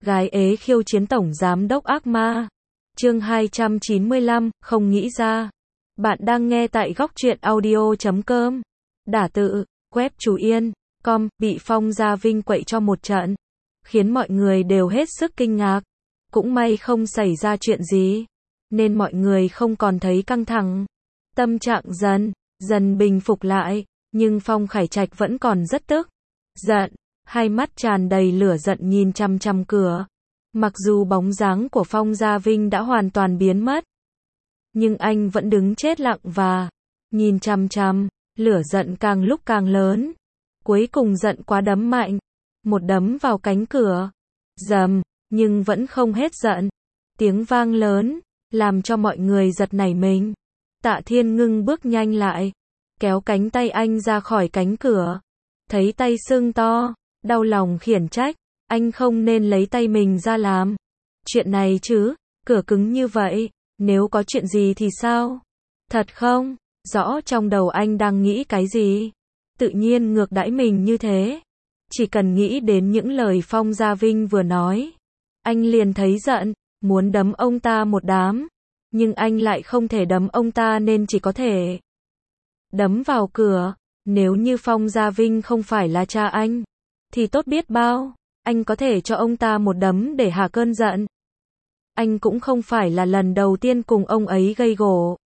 Gái ế khiêu chiến tổng giám đốc ác ma. Chương 295, không nghĩ ra. Bạn đang nghe tại góc truyện audio.com. Đả tự, web Chú Yên, com, bị Phong Gia Vinh quậy cho một trận. Khiến mọi người đều hết sức kinh ngạc. Cũng may không xảy ra chuyện gì. Nên mọi người không còn thấy căng thẳng. Tâm trạng dần bình phục lại. Nhưng Phong Khải Trạch vẫn còn rất tức giận. Hai mắt tràn đầy lửa giận nhìn chằm chằm cửa. Mặc dù bóng dáng của Phong Gia Vinh đã hoàn toàn biến mất, nhưng anh vẫn đứng chết lặng và nhìn chằm chằm, lửa giận càng lúc càng lớn. Cuối cùng giận quá đấm mạnh, một đấm vào cánh cửa. Rầm, nhưng vẫn không hết giận. Tiếng vang lớn, làm cho mọi người giật nảy mình. Tạ Thiên Ngưng bước nhanh lại, kéo cánh tay anh ra khỏi cánh cửa. Thấy tay sưng to, đau lòng khiển trách, anh không nên lấy tay mình ra làm chuyện này chứ, cửa cứng như vậy, nếu có chuyện gì thì sao? Thật không rõ trong đầu anh đang nghĩ cái gì, tự nhiên ngược đãi mình như thế. Chỉ cần nghĩ đến những lời Phong Gia Vinh vừa nói, anh liền thấy giận, muốn đấm ông ta một đám, nhưng anh lại không thể đấm ông ta nên chỉ có thể đấm vào cửa. Nếu như Phong Gia Vinh không phải là cha anh, thì tốt biết bao, anh có thể cho ông ta một đấm để hạ cơn giận. Anh cũng không phải là lần đầu tiên cùng ông ấy gây gổ.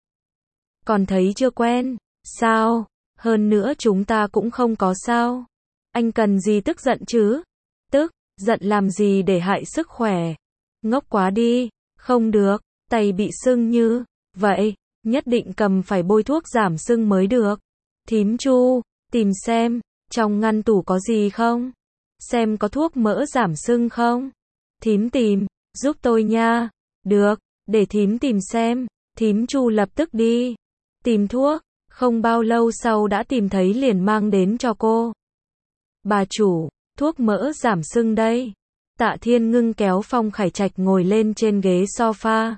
Còn thấy chưa quen, sao? Hơn nữa chúng ta cũng không có sao. Anh cần gì tức giận chứ? Tức giận làm gì để hại sức khỏe? Ngốc quá đi, không được, tay bị sưng như vậy, nhất định cầm phải bôi thuốc giảm sưng mới được. Thím Chu, tìm xem, trong ngăn tủ có gì không? Xem có thuốc mỡ giảm sưng không? Thím tìm, giúp tôi nha. Được, để thím tìm xem. Thím Chu lập tức đi tìm thuốc, không bao lâu sau đã tìm thấy liền mang đến cho cô. Bà chủ, thuốc mỡ giảm sưng đây. Tạ Thiên Ngưng kéo Phong Khải Trạch ngồi lên trên ghế sofa.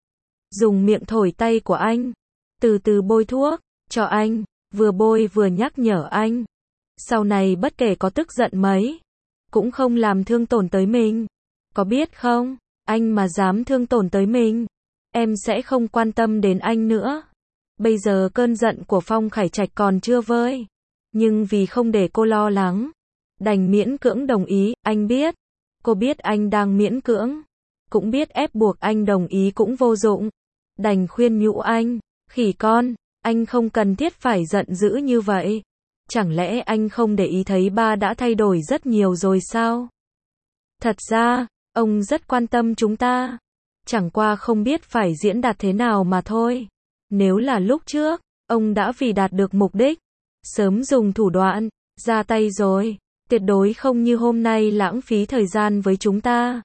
Dùng miệng thổi tay của anh, từ từ bôi thuốc cho anh, vừa bôi vừa nhắc nhở anh. Sau này bất kể có tức giận mấy, cũng không làm thương tổn tới mình. Có biết không, anh mà dám thương tổn tới mình, em sẽ không quan tâm đến anh nữa. Bây giờ cơn giận của Phong Khải Trạch còn chưa vơi, nhưng vì không để cô lo lắng, đành miễn cưỡng đồng ý. Anh biết, cô biết anh đang miễn cưỡng, cũng biết ép buộc anh đồng ý cũng vô dụng. Đành khuyên nhủ anh, khỉ con, anh không cần thiết phải giận dữ như vậy. Chẳng lẽ anh không để ý thấy ba đã thay đổi rất nhiều rồi sao? Thật ra, ông rất quan tâm chúng ta. Chẳng qua không biết phải diễn đạt thế nào mà thôi. Nếu là lúc trước, ông đã vì đạt được mục đích, sớm dùng thủ đoạn, ra tay rồi. Tuyệt đối không như hôm nay lãng phí thời gian với chúng ta.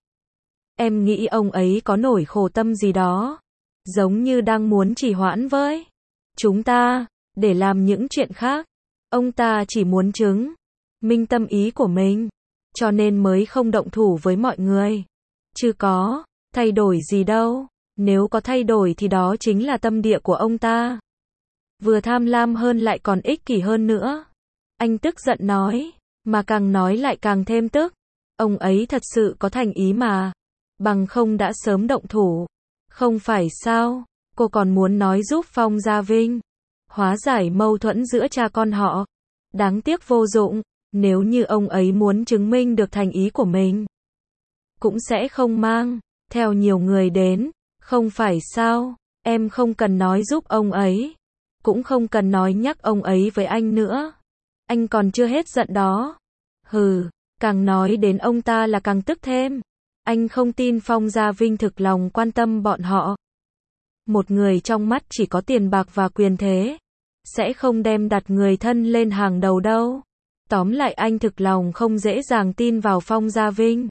Em nghĩ ông ấy có nổi khổ tâm gì đó. Giống như đang muốn trì hoãn với chúng ta, để làm những chuyện khác. Ông ta chỉ muốn chứng minh tâm ý của mình, cho nên mới không động thủ với mọi người. Chứ có thay đổi gì đâu. Nếu có thay đổi thì đó chính là tâm địa của ông ta. Vừa tham lam hơn lại còn ích kỷ hơn nữa. Anh tức giận nói, mà càng nói lại càng thêm tức. Ông ấy thật sự có thành ý mà. Bằng không đã sớm động thủ. Không phải sao? Cô còn muốn nói giúp Phong Gia Vinh hóa giải mâu thuẫn giữa cha con họ. Đáng tiếc vô dụng. Nếu như ông ấy muốn chứng minh được thành ý của mình, cũng sẽ không mang theo nhiều người đến. Không phải sao? Em không cần nói giúp ông ấy, cũng không cần nói nhắc ông ấy với anh nữa. Anh còn chưa hết giận đó. Hừ, càng nói đến ông ta là càng tức thêm. Anh không tin Phong Gia Vinh thực lòng quan tâm bọn họ. Một người trong mắt chỉ có tiền bạc và quyền thế, sẽ không đem đặt người thân lên hàng đầu đâu. Tóm lại anh thực lòng không dễ dàng tin vào Phong Gia Vinh.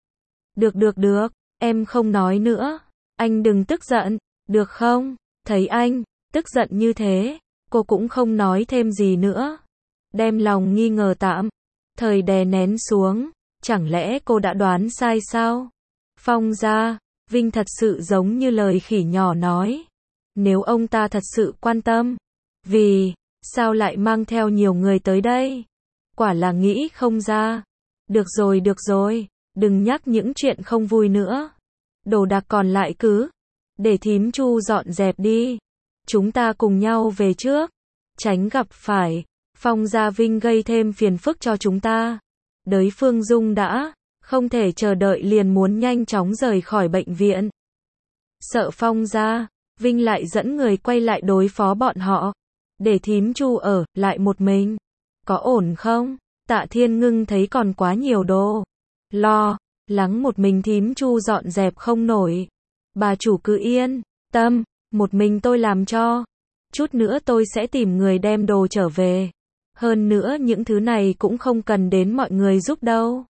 Được, em không nói nữa. Anh đừng tức giận, được không? Thấy anh tức giận như thế, cô cũng không nói thêm gì nữa. Đem lòng nghi ngờ tạm thời đè nén xuống. Chẳng lẽ cô đã đoán sai sao? Phong Gia Vinh thật sự giống như lời khỉ nhỏ nói. Nếu ông ta thật sự quan tâm, vì sao lại mang theo nhiều người tới đây? Quả là nghĩ không ra. Được rồi, đừng nhắc những chuyện không vui nữa. Đồ đạc còn lại cứ để thím Chu dọn dẹp đi. Chúng ta cùng nhau về trước, tránh gặp phải Phong Gia Vinh gây thêm phiền phức cho chúng ta. Đới Phương Dung đã không thể chờ đợi liền muốn nhanh chóng rời khỏi bệnh viện. Sợ Phong Gia Vinh lại dẫn người quay lại đối phó bọn họ, để thím Chu ở lại một mình. Có ổn không? Tạ Thiên Ngưng thấy còn quá nhiều đồ lo lắng một mình thím Chu dọn dẹp không nổi. Bà chủ cứ yên tâm, một mình tôi làm cho. Chút nữa tôi sẽ tìm người đem đồ trở về. Hơn nữa những thứ này cũng không cần đến mọi người giúp đâu.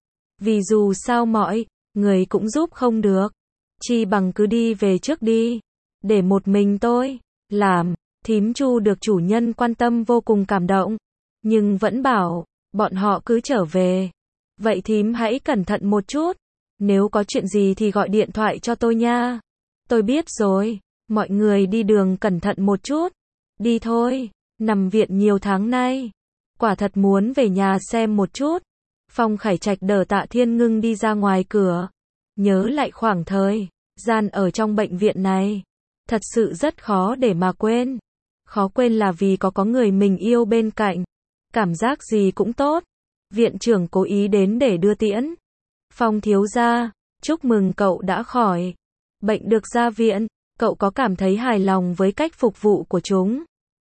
Vì dù sao mọi người cũng giúp không được. Chi bằng cứ đi về trước đi. Để một mình tôi làm. Thím Chu được chủ nhân quan tâm vô cùng cảm động. Nhưng vẫn bảo bọn họ cứ trở về. Vậy thím hãy cẩn thận một chút. Nếu có chuyện gì thì gọi điện thoại cho tôi nha. Tôi biết rồi. Mọi người đi đường cẩn thận một chút. Đi thôi. Nằm viện nhiều tháng nay. Quả thật muốn về nhà xem một chút. Phong Khải Trạch đỡ Tạ Thiên Ngưng đi ra ngoài cửa. Nhớ lại khoảng thời gian ở trong bệnh viện này. Thật sự rất khó để mà quên. Khó quên là vì có người mình yêu bên cạnh. Cảm giác gì cũng tốt. Viện trưởng cố ý đến để đưa tiễn. Phong thiếu gia, chúc mừng cậu đã khỏi bệnh được ra viện. Cậu có cảm thấy hài lòng với cách phục vụ của chúng?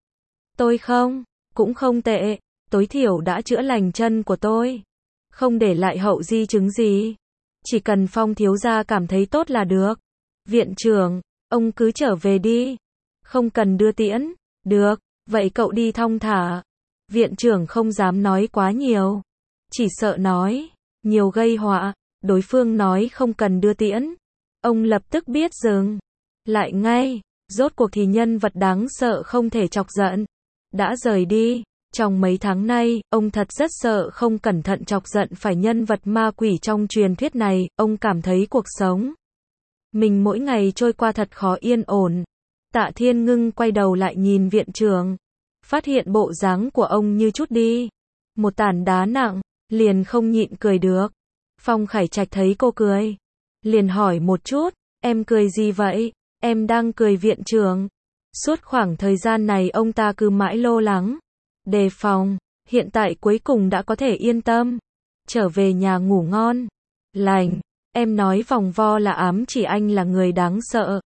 Tôi không, cũng không tệ. Tối thiểu đã chữa lành chân của tôi. Không để lại hậu di chứng gì. Chỉ cần Phong thiếu gia cảm thấy tốt là được. Viện trưởng, ông cứ trở về đi. Không cần đưa tiễn. Được, vậy cậu đi thong thả. Viện trưởng không dám nói quá nhiều. Chỉ sợ nói nhiều gây họa. Đối phương nói không cần đưa tiễn. Ông lập tức biết dừng lại ngay. Rốt cuộc thì nhân vật đáng sợ không thể chọc giận đã rời đi. Trong mấy tháng nay, ông thật rất sợ không cẩn thận chọc giận phải nhân vật ma quỷ trong truyền thuyết này. Ông cảm thấy cuộc sống mình mỗi ngày trôi qua thật khó yên ổn. Tạ Thiên Ngưng quay đầu lại nhìn viện trưởng. Phát hiện bộ dáng của ông như chút đi một tảng đá nặng, liền không nhịn cười được. Phong Khải Trạch thấy cô cười, liền hỏi một chút, em cười gì vậy? Em đang cười viện trưởng. Suốt khoảng thời gian này ông ta cứ mãi lo lắng, đề phòng, hiện tại cuối cùng đã có thể yên tâm. Trở về nhà ngủ ngon lành. Em nói vòng vo là ám chỉ anh là người đáng sợ.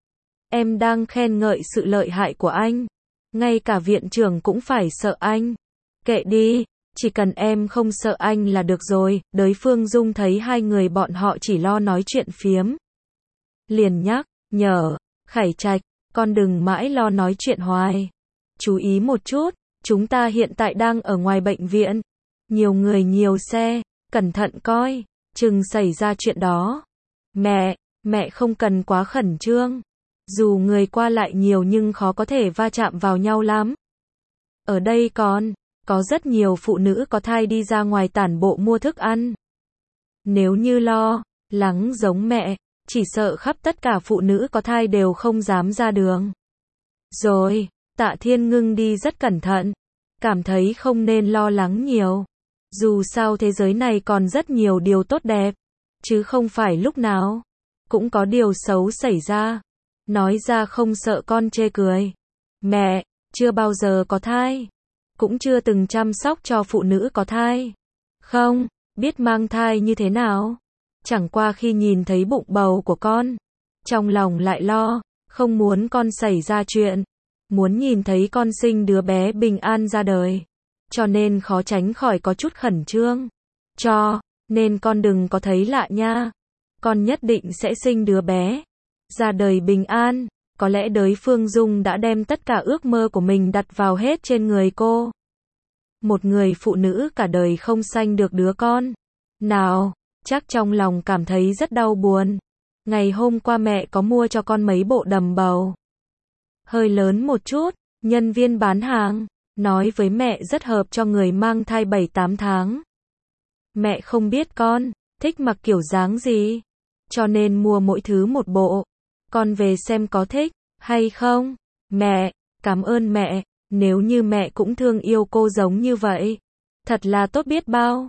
Em đang khen ngợi sự lợi hại của anh. Ngay cả viện trưởng cũng phải sợ anh. Kệ đi, chỉ cần em không sợ anh là được rồi. Đới Phương Dung thấy hai người bọn họ chỉ lo nói chuyện phiếm. Liền nhắc nhở, Khải Trạch, con đừng mãi lo nói chuyện hoài. Chú ý một chút, chúng ta hiện tại đang ở ngoài bệnh viện. Nhiều người nhiều xe, cẩn thận coi, chừng xảy ra chuyện đó. Mẹ không cần quá khẩn trương. Dù người qua lại nhiều nhưng khó có thể va chạm vào nhau lắm. Ở đây còn có rất nhiều phụ nữ có thai đi ra ngoài tản bộ mua thức ăn. Nếu như lo lắng giống mẹ, chỉ sợ khắp tất cả phụ nữ có thai đều không dám ra đường. Rồi, Tạ Thiên Ngưng đi rất cẩn thận, cảm thấy không nên lo lắng nhiều. Dù sao thế giới này còn rất nhiều điều tốt đẹp, chứ không phải lúc nào cũng có điều xấu xảy ra. Nói ra không sợ con chê cười. Mẹ, chưa bao giờ có thai, cũng chưa từng chăm sóc cho phụ nữ có thai. Không, biết mang thai như thế nào. Chẳng qua khi nhìn thấy bụng bầu của con, trong lòng lại lo, không muốn con xảy ra chuyện. Muốn nhìn thấy con sinh đứa bé bình an ra đời. Cho nên khó tránh khỏi có chút khẩn trương. Cho nên con đừng có thấy lạ nha. Con nhất định sẽ sinh đứa bé ra đời bình an. Có lẽ Đới Phương Dung đã đem tất cả ước mơ của mình đặt vào hết trên người cô. Một người phụ nữ cả đời không sanh được đứa con nào, chắc trong lòng cảm thấy rất đau buồn. Ngày hôm qua mẹ có mua cho con mấy bộ đầm bầu. Hơi lớn một chút, nhân viên bán hàng nói với mẹ rất hợp cho người mang thai 7-8 tháng. Mẹ không biết con thích mặc kiểu dáng gì, cho nên mua mỗi thứ một bộ. Con về xem có thích hay không. Mẹ, cảm ơn mẹ, nếu như mẹ cũng thương yêu cô giống như vậy, thật là tốt biết bao.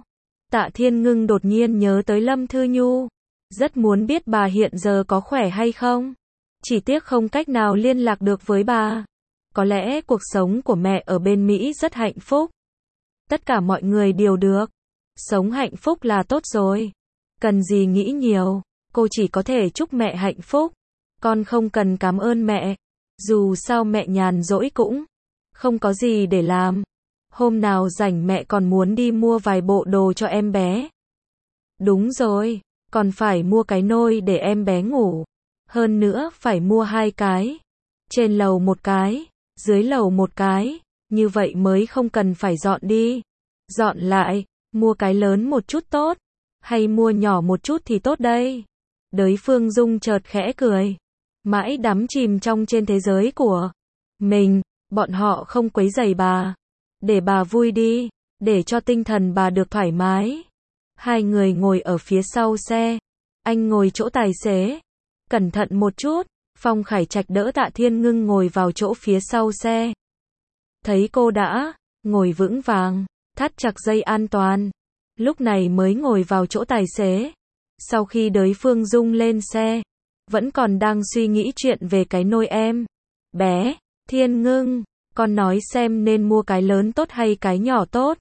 Tạ Thiên Ngưng đột nhiên nhớ tới Lâm Thư Nhu. Rất muốn biết bà hiện giờ có khỏe hay không. Chỉ tiếc không cách nào liên lạc được với bà. Có lẽ cuộc sống của mẹ ở bên Mỹ rất hạnh phúc. Tất cả mọi người đều được. Sống hạnh phúc là tốt rồi. Cần gì nghĩ nhiều. Cô chỉ có thể chúc mẹ hạnh phúc. Con không cần cảm ơn mẹ. Dù sao mẹ nhàn rỗi cũng không có gì để làm. Hôm nào rảnh mẹ còn muốn đi mua vài bộ đồ cho em bé. Đúng rồi, còn phải mua cái nôi để em bé ngủ. Hơn nữa phải mua 2 cái. Trên lầu 1 cái, dưới lầu 1 cái. Như vậy mới không cần phải dọn đi. Dọn lại, mua cái lớn một chút tốt. Hay mua nhỏ một chút thì tốt đây. Đới Phương Dung chợt khẽ cười. Mãi đắm chìm trong trên thế giới của mình. Bọn họ không quấy rầy bà. Để bà vui đi. Để cho tinh thần bà được thoải mái. Hai người ngồi ở phía sau xe. Anh ngồi chỗ tài xế. Cẩn thận một chút. Phong Khải Trạch đỡ Tạ Thiên Ngưng ngồi vào chỗ phía sau xe. Thấy cô đã ngồi vững vàng, thắt chặt dây an toàn. Lúc này mới ngồi vào chỗ tài xế. Sau khi Đới Phương Dung lên xe, vẫn còn đang suy nghĩ chuyện về cái nôi em bé. Thiên Ngưng, con nói xem nên mua cái lớn tốt hay cái nhỏ tốt.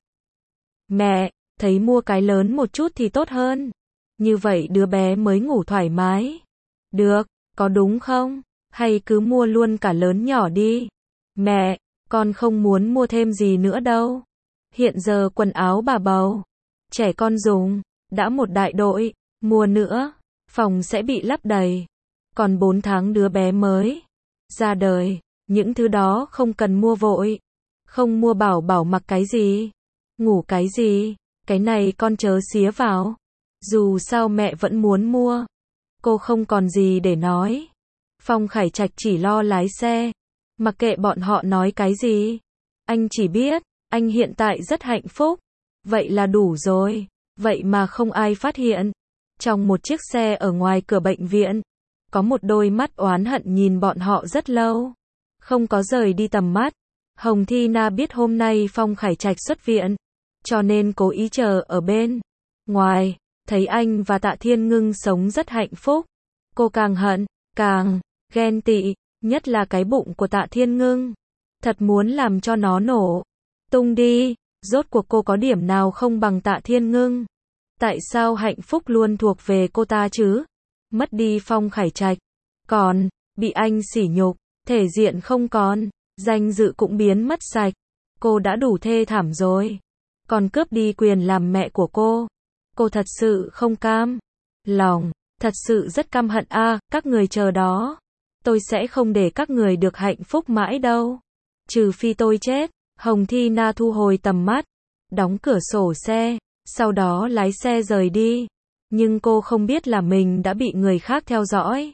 Mẹ, thấy mua cái lớn một chút thì tốt hơn. Như vậy đứa bé mới ngủ thoải mái. Được, có đúng không? Hay cứ mua luôn cả lớn nhỏ đi. Mẹ, con không muốn mua thêm gì nữa đâu. Hiện giờ quần áo bà bầu, trẻ con dùng, đã một đại đội. Mua nữa, phòng sẽ bị lấp đầy. Còn 4 tháng đứa bé mới ra đời. Những thứ đó không cần mua vội. Không mua bảo bảo mặc cái gì, ngủ cái gì. Cái này con chớ xía vào. Dù sao mẹ vẫn muốn mua. Cô không còn gì để nói. Phong Khải Trạch chỉ lo lái xe. Mặc kệ bọn họ nói cái gì. Anh chỉ biết, anh hiện tại rất hạnh phúc. Vậy là đủ rồi. Vậy mà không ai phát hiện. Trong một chiếc xe ở ngoài cửa bệnh viện, có một đôi mắt oán hận nhìn bọn họ rất lâu. Không có rời đi tầm mắt. Hồng Thi Na biết hôm nay Phong Khải Trạch xuất viện. Cho nên cố ý chờ ở bên ngoài. Thấy anh và Tạ Thiên Ngưng sống rất hạnh phúc. Cô càng hận, càng ghen tị. Nhất là cái bụng của Tạ Thiên Ngưng. Thật muốn làm cho nó nổ tung đi. Rốt cuộc cô có điểm nào không bằng Tạ Thiên Ngưng? Tại sao hạnh phúc luôn thuộc về cô ta chứ? Mất đi Phong Khải Trạch, còn bị anh sỉ nhục, thể diện không còn, danh dự cũng biến mất sạch. Cô đã đủ thê thảm rồi. Còn cướp đi quyền làm mẹ của cô. Cô thật sự không cam lòng, thật sự rất căm hận a. Các người chờ đó. Tôi sẽ không để các người được hạnh phúc mãi đâu. Trừ phi tôi chết. Hồng Thi Na thu hồi tầm mắt, đóng cửa sổ xe, sau đó lái xe rời đi. Nhưng cô không biết là mình đã bị người khác theo dõi.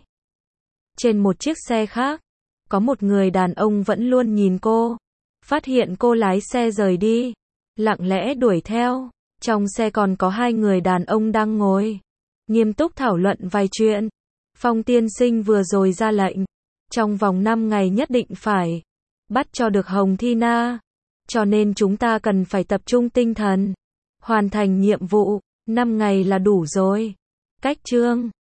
Trên một chiếc xe khác, có một người đàn ông vẫn luôn nhìn cô. Phát hiện cô lái xe rời đi, lặng lẽ đuổi theo. Trong xe còn có 2 người đàn ông đang ngồi, nghiêm túc thảo luận vài chuyện. Phong tiên sinh vừa rồi ra lệnh, trong vòng 5 ngày nhất định phải bắt cho được Hồng Thi Na. Cho nên chúng ta cần phải tập trung tinh thần, hoàn thành nhiệm vụ. 5 ngày là đủ rồi. Cách chương